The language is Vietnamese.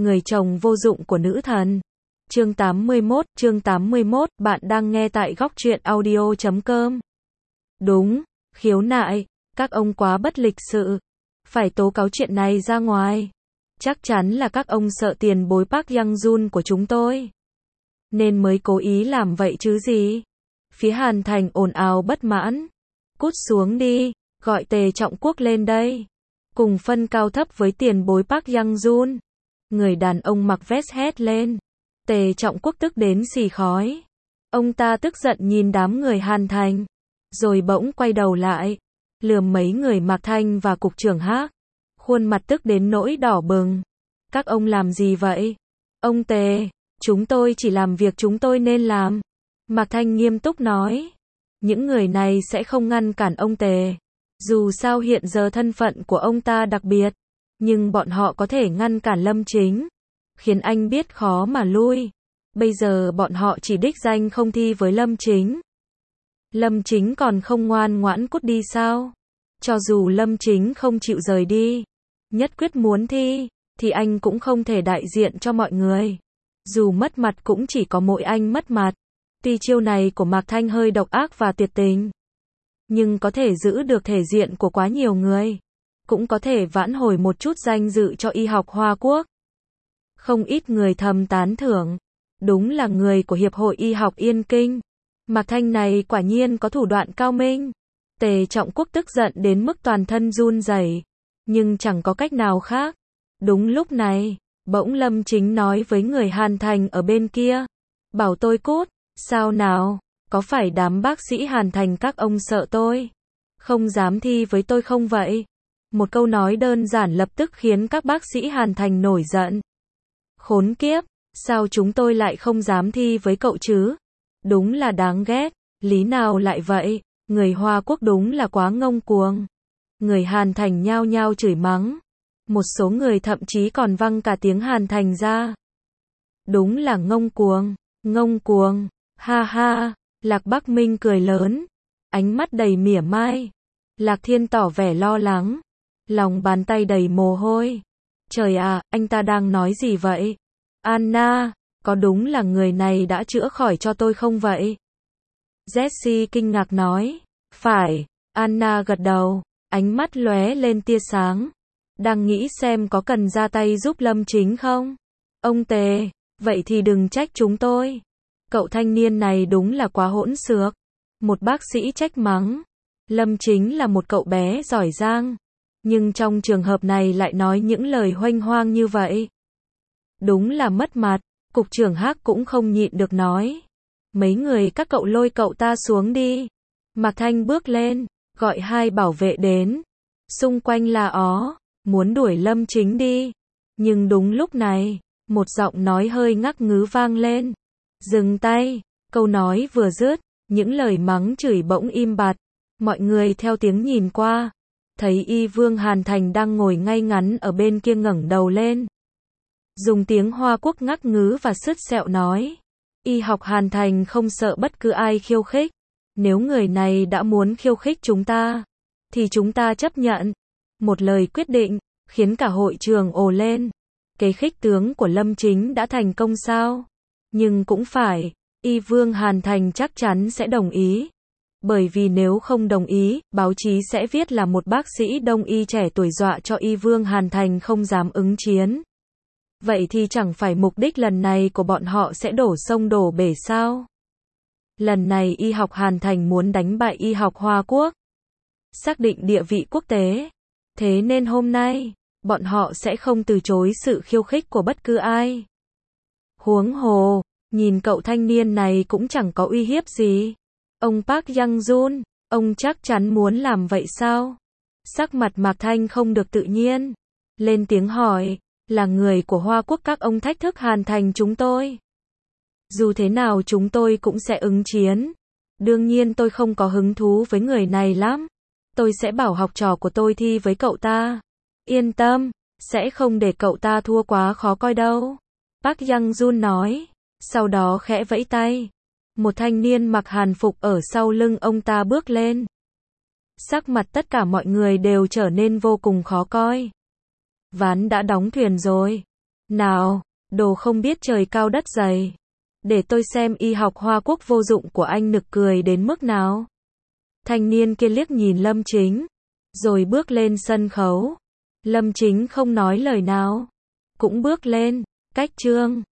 người chồng vô dụng của nữ thần. Chương 81, bạn đang nghe tại Góc Truyện Audio.com. Đúng, khiếu nại, các ông quá bất lịch sự. Phải tố cáo chuyện này ra ngoài. Chắc chắn là các ông sợ tiền bối Park Young-jun của chúng tôi. Nên mới cố ý làm vậy chứ gì. Phía Hàn Thành ồn ào bất mãn. Cút xuống đi, gọi Tề Trọng Quốc lên đây. Cùng phân cao thấp với tiền bối Park Young-jun. Người đàn ông mặc vest hét lên. Tề Trọng Quốc tức đến xì khói. Ông ta tức giận nhìn đám người Hàn Thành. Rồi bỗng quay đầu lại. Lườm mấy người Mạc Thanh và cục trưởng Hắc. Khuôn mặt tức đến nỗi đỏ bừng. Các ông làm gì vậy? Ông Tề, chúng tôi chỉ làm việc chúng tôi nên làm. Mạc Thanh nghiêm túc nói. Những người này sẽ không ngăn cản ông Tề. Dù sao hiện giờ thân phận của ông ta đặc biệt. Nhưng bọn họ có thể ngăn cản Lâm Chính. Khiến anh biết khó mà lui. Bây giờ bọn họ chỉ đích danh không thi với Lâm Chính. Lâm Chính còn không ngoan ngoãn cút đi sao? Cho dù Lâm Chính không chịu rời đi, nhất quyết muốn thi, thì anh cũng không thể đại diện cho mọi người. Dù mất mặt cũng chỉ có mỗi anh mất mặt. Tuy chiêu này của Mạc Thanh hơi độc ác và tuyệt tình, nhưng có thể giữ được thể diện của quá nhiều người. Cũng có thể vãn hồi một chút danh dự cho y học Hoa Quốc. Không ít người thầm tán thưởng. Đúng là người của Hiệp hội Y học Yên Kinh. Mạc Thanh này quả nhiên có thủ đoạn cao minh. Tề Trọng Quốc tức giận đến mức toàn thân run rẩy, nhưng chẳng có cách nào khác. Đúng lúc này, bỗng Lâm Chính nói với người Hàn Thành ở bên kia. Bảo tôi cút, sao nào, có phải đám bác sĩ Hàn Thành các ông sợ tôi? Không dám thi với tôi không vậy? Một câu nói đơn giản lập tức khiến các bác sĩ Hàn Thành nổi giận. Khốn kiếp, sao chúng tôi lại không dám thi với cậu chứ? Đúng là đáng ghét, lý nào lại vậy? Người Hoa Quốc đúng là quá ngông cuồng. Người Hàn Thành nhao nhao chửi mắng. Một số người thậm chí còn văng cả tiếng Hàn Thành ra. Đúng là ngông cuồng, ha ha. Lạc Bắc Minh cười lớn, ánh mắt đầy mỉa mai. Lạc Thiên tỏ vẻ lo lắng, lòng bàn tay đầy mồ hôi. Trời à, anh ta đang nói gì vậy? Anna, có đúng là người này đã chữa khỏi cho tôi không vậy? Jessie kinh ngạc nói. Phải, Anna gật đầu, ánh mắt lóe lên tia sáng. Đang nghĩ xem có cần ra tay giúp Lâm Chính không? Ông Tề, vậy thì đừng trách chúng tôi. Cậu thanh niên này đúng là quá hỗn xược. Một bác sĩ trách mắng. Lâm Chính là một cậu bé giỏi giang. Nhưng trong trường hợp này lại nói những lời huênh hoang như vậy. Đúng là mất mặt. Cục trưởng Hắc cũng không nhịn được nói. Mấy người các cậu lôi cậu ta xuống đi. Mạc Thanh bước lên, gọi hai bảo vệ đến. Xung quanh là ó, muốn đuổi Lâm Chính đi. Nhưng đúng lúc này, một giọng nói hơi ngắc ngứ vang lên. Dừng tay, câu nói vừa dứt, những lời mắng chửi bỗng im bặt. Mọi người theo tiếng nhìn qua, thấy Y Vương Hàn Thành đang ngồi ngay ngắn ở bên kia ngẩng đầu lên. Dùng tiếng Hoa Quốc ngắc ngứ và sứt sẹo nói. Y học Hàn Thành không sợ bất cứ ai khiêu khích. Nếu người này đã muốn khiêu khích chúng ta, thì chúng ta chấp nhận. Một lời quyết định, khiến cả hội trường ồ lên. Kế khích tướng của Lâm Chính đã thành công sao? Nhưng cũng phải, Y Vương Hàn Thành chắc chắn sẽ đồng ý. Bởi vì nếu không đồng ý, báo chí sẽ viết là một bác sĩ đông y trẻ tuổi dọa cho Y Vương Hàn Thành không dám ứng chiến. Vậy thì chẳng phải mục đích lần này của bọn họ sẽ đổ sông đổ bể sao? Lần này y học Hàn Thành muốn đánh bại y học Hoa Quốc. Xác định địa vị quốc tế. Thế nên hôm nay, bọn họ sẽ không từ chối sự khiêu khích của bất cứ ai. Huống hồ, nhìn cậu thanh niên này cũng chẳng có uy hiếp gì. Ông Park Young-jun, ông chắc chắn muốn làm vậy sao? Sắc mặt Mạc Thanh không được tự nhiên. Lên tiếng hỏi, là người của Hoa Quốc các ông thách thức Hàn Thành chúng tôi. Dù thế nào chúng tôi cũng sẽ ứng chiến. Đương nhiên tôi không có hứng thú với người này lắm. Tôi sẽ bảo học trò của tôi thi với cậu ta. Yên tâm, sẽ không để cậu ta thua quá khó coi đâu. Park Young-jun nói, sau đó khẽ vẫy tay. Một thanh niên mặc hàn phục ở sau lưng ông ta bước lên. Sắc mặt tất cả mọi người đều trở nên vô cùng khó coi. Ván đã đóng thuyền rồi. Nào, đồ không biết trời cao đất dày. Để tôi xem y học Hoa Quốc vô dụng của anh nực cười đến mức nào. Thanh niên kia liếc nhìn Lâm Chính, rồi bước lên sân khấu. Lâm Chính không nói lời nào, cũng bước lên, cách Trương